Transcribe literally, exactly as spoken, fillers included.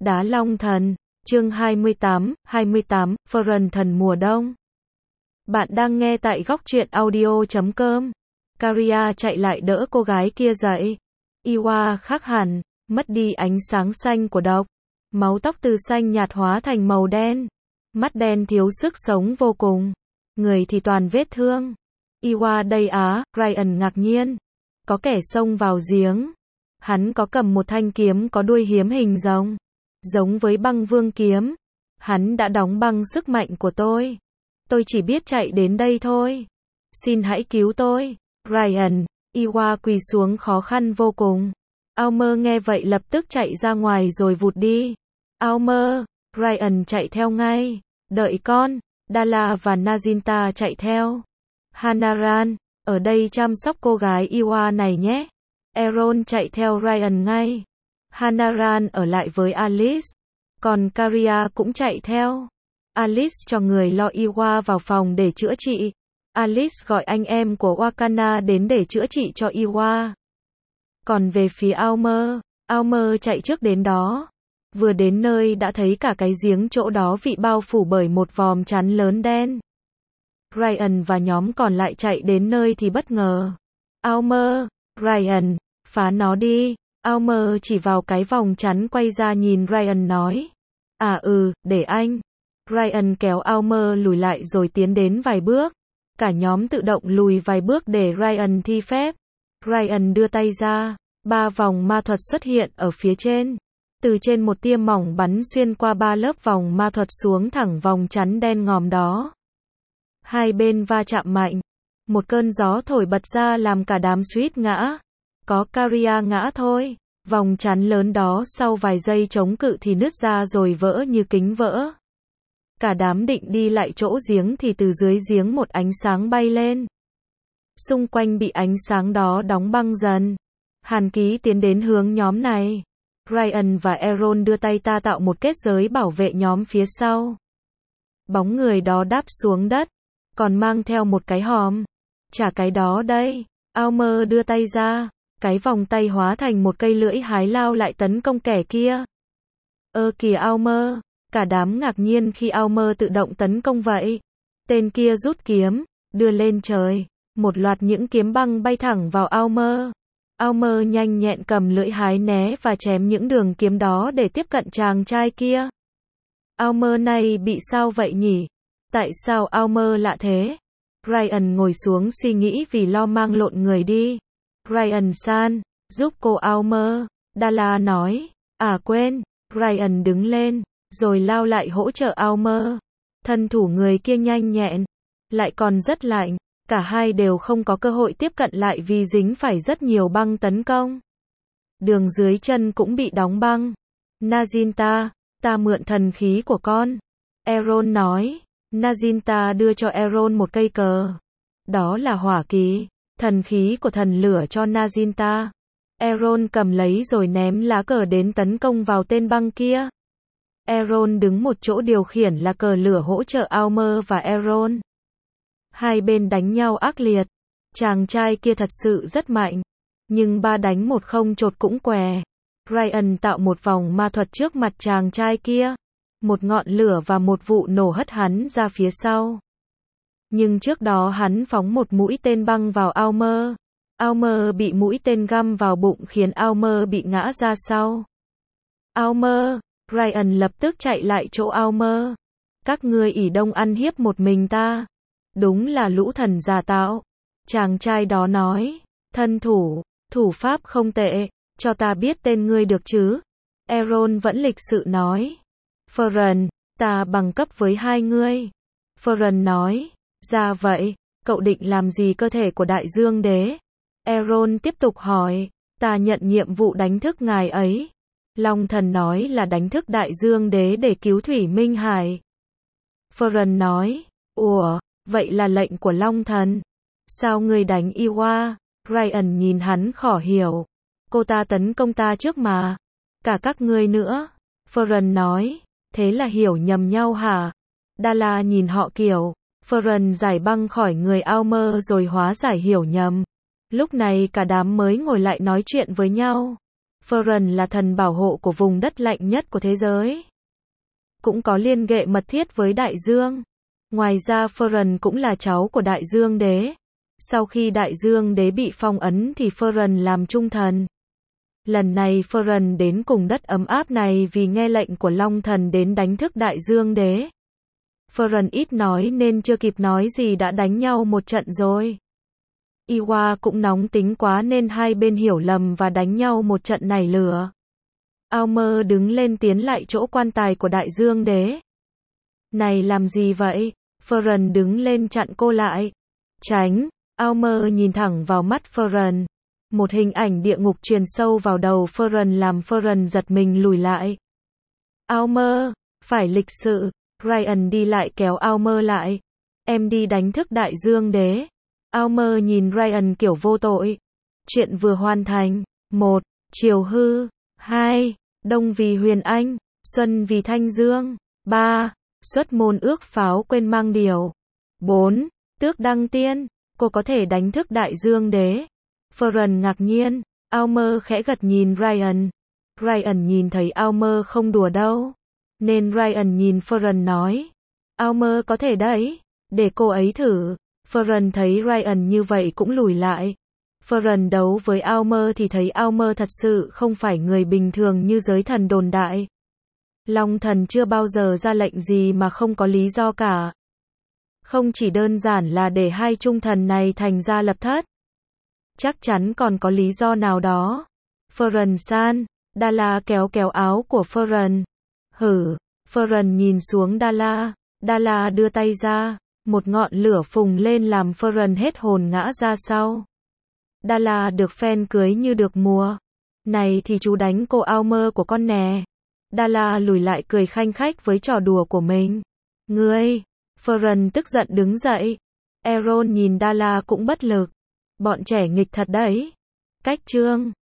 Đá Long Thần, chương hai mươi tám, hai mươi tám, Feren thần mùa đông. Bạn đang nghe tại góc truyện audio chấm com. Karia chạy lại đỡ cô gái kia dậy. Iwa khác hẳn, mất đi ánh sáng xanh của độc. Máu tóc từ xanh nhạt hóa thành màu đen. Mắt đen thiếu sức sống vô cùng. Người thì toàn vết thương. Iwa đây á, Ryan ngạc nhiên. Có kẻ xông vào giếng. Hắn có cầm một thanh kiếm có đuôi hiếm hình rồng. Giống với băng vương kiếm. Hắn đã đóng băng sức mạnh của tôi. Tôi chỉ biết chạy đến đây thôi. Xin hãy cứu tôi. Ryan, Iwa quỳ xuống khó khăn vô cùng. Almer nghe vậy lập tức chạy ra ngoài rồi vụt đi. Almer, Ryan chạy theo ngay. Đợi con. Dala và Nazinta chạy theo. Hanaran, ở đây chăm sóc cô gái Iwa này nhé. Aaron chạy theo Ryan ngay. Hanaran ở lại với Alice. Còn Karia cũng chạy theo. Alice cho người lo Iwa vào phòng để chữa trị. Alice gọi anh em của Wakana đến để chữa trị cho Iwa. Còn về phía Almer, Almer chạy trước đến đó. Vừa đến nơi đã thấy cả cái giếng chỗ đó bị bao phủ bởi một vòm chắn lớn đen. Ryan và nhóm còn lại chạy đến nơi thì bất ngờ. Almer, Ryan, phá nó đi. Almer chỉ vào cái vòng chắn quay ra nhìn Ryan nói. À ừ, để anh. Ryan kéo Almer lùi lại rồi tiến đến vài bước. Cả nhóm tự động lùi vài bước để Ryan thi phép. Ryan đưa tay ra. Ba vòng ma thuật xuất hiện ở phía trên. Từ trên một tia mỏng bắn xuyên qua ba lớp vòng ma thuật xuống thẳng vòng chắn đen ngòm đó. Hai bên va chạm mạnh. Một cơn gió thổi bật ra làm cả đám suýt ngã. Có Karia ngã thôi. Vòng chắn lớn đó sau vài giây chống cự thì nứt ra rồi vỡ như kính vỡ. Cả đám định đi lại chỗ giếng thì từ dưới giếng một ánh sáng bay lên. Xung quanh bị ánh sáng đó đóng băng dần. Hàn Ký tiến đến hướng nhóm này. Ryan và Aaron đưa tay ta tạo một kết giới bảo vệ nhóm phía sau. Bóng người đó đáp xuống đất. Còn mang theo một cái hòm. Chả cái đó đây. Almer đưa tay ra. Cái vòng tay hóa thành một cây lưỡi hái lao lại tấn công kẻ kia. Ơ kìa Almer. Cả đám ngạc nhiên khi Almer tự động tấn công vậy. Tên kia rút kiếm. Đưa lên trời. Một loạt những kiếm băng bay thẳng vào Almer. Almer nhanh nhẹn cầm lưỡi hái né và chém những đường kiếm đó để tiếp cận chàng trai kia. Almer này bị sao vậy nhỉ? Tại sao Almer lạ thế? Ryan ngồi xuống suy nghĩ vì lo mang lộn người đi. Ryan-san, giúp cô Almer. Dala nói. À quên. Ryan đứng lên, rồi lao lại hỗ trợ Almer. Thân thủ người kia nhanh nhẹn, lại còn rất lạnh. Cả hai đều không có cơ hội tiếp cận lại vì dính phải rất nhiều băng tấn công. Đường dưới chân cũng bị đóng băng. Nazinta, ta mượn thần khí của con. Aaron nói. Nazinta đưa cho Aaron một cây cờ. Đó là hỏa kỳ, thần khí của thần lửa cho Nazinta. Aaron cầm lấy rồi ném lá cờ đến tấn công vào tên băng kia. Aaron đứng một chỗ điều khiển lá cờ lửa hỗ trợ Almer và Aaron. Hai bên đánh nhau ác liệt. Chàng trai kia thật sự rất mạnh. Nhưng ba đánh một không chột cũng què. Ryan tạo một vòng ma thuật trước mặt chàng trai kia. Một ngọn lửa và một vụ nổ hất hắn ra phía sau. Nhưng trước đó hắn phóng một mũi tên băng vào Almer. Almer bị mũi tên găm vào bụng khiến Almer bị ngã ra sau. Almer, Ryan lập tức chạy lại chỗ Almer. Các ngươi ỷ đông ăn hiếp một mình ta. Đúng là lũ thần giả tạo. Chàng trai đó nói. Thân thủ, thủ pháp không tệ. Cho ta biết tên ngươi được chứ? Aaron vẫn lịch sự nói. Feren, ta bằng cấp với hai ngươi. Feren nói. Ra vậy, cậu định làm gì cơ thể của đại dương đế? Aaron tiếp tục hỏi. Ta nhận nhiệm vụ đánh thức ngài ấy. Long thần nói là đánh thức đại dương đế để cứu Thủy Minh Hải. Feren nói. Ủa, vậy là lệnh của Long thần. Sao ngươi đánh Iwa? Ryan nhìn hắn khó hiểu. Cô ta tấn công ta trước mà. Cả các ngươi nữa. Feren nói. Thế là hiểu nhầm nhau hả? Dala nhìn họ kiểu. Feren giải băng khỏi người Almer rồi hóa giải hiểu nhầm. Lúc này cả đám mới ngồi lại nói chuyện với nhau. Ferran là thần bảo hộ của vùng đất lạnh nhất của thế giới. Cũng có liên hệ mật thiết với đại dương. Ngoài ra Ferran cũng là cháu của đại dương đế. Sau khi đại dương đế bị phong ấn thì Ferran làm trung thần. Lần này Ferran đến cùng đất ấm áp này vì nghe lệnh của Long thần đến đánh thức đại dương đế. Ferran ít nói nên chưa kịp nói gì đã đánh nhau một trận rồi. Iwa cũng nóng tính quá nên hai bên hiểu lầm và đánh nhau một trận nảy lửa. Almer đứng lên tiến lại chỗ quan tài của đại dương đế. Này làm gì vậy? Ferran đứng lên chặn cô lại. Tránh. Almer nhìn thẳng vào mắt Ferran. Một hình ảnh địa ngục truyền sâu vào đầu Ferran làm Ferran giật mình lùi lại. Almer, phải lịch sự. Ryan đi lại kéo Almer lại. Em đi đánh thức đại dương đế. Almer nhìn Ryan kiểu vô tội. Chuyện vừa hoàn thành. một. Triều hư. hai. Đông vì huyền anh. Xuân vì thanh dương. ba. Xuất môn ước pháo quên mang điều. bốn. Tước đăng tiên. Cô có thể đánh thức đại dương đế. Ferran ngạc nhiên. Almer khẽ gật nhìn Ryan. Ryan nhìn thấy Almer không đùa đâu. Nên Ryan nhìn Ferran nói. Almer có thể đấy. Để cô ấy thử. Ferran thấy Ryan như vậy cũng lùi lại. Ferran đấu với Almer thì thấy Almer thật sự không phải người bình thường như giới thần đồn đại. Long thần chưa bao giờ ra lệnh gì mà không có lý do cả. Không chỉ đơn giản là để hai trung thần này thành ra lập thất. Chắc chắn còn có lý do nào đó. Ferran san. Dalla kéo kéo áo của Ferran. Hử. Ferran nhìn xuống Dalla. Dalla đưa tay ra. Một ngọn lửa phùng lên làm Ferran hết hồn ngã ra sau. Dalla được fan cưới như được mùa. Này thì chú đánh cô Almer của con nè. Dalla lùi lại cười khanh khách với trò đùa của mình. Ngươi. Ferran tức giận đứng dậy. Aaron nhìn Dalla cũng bất lực. Bọn trẻ nghịch thật đấy. Cách chương.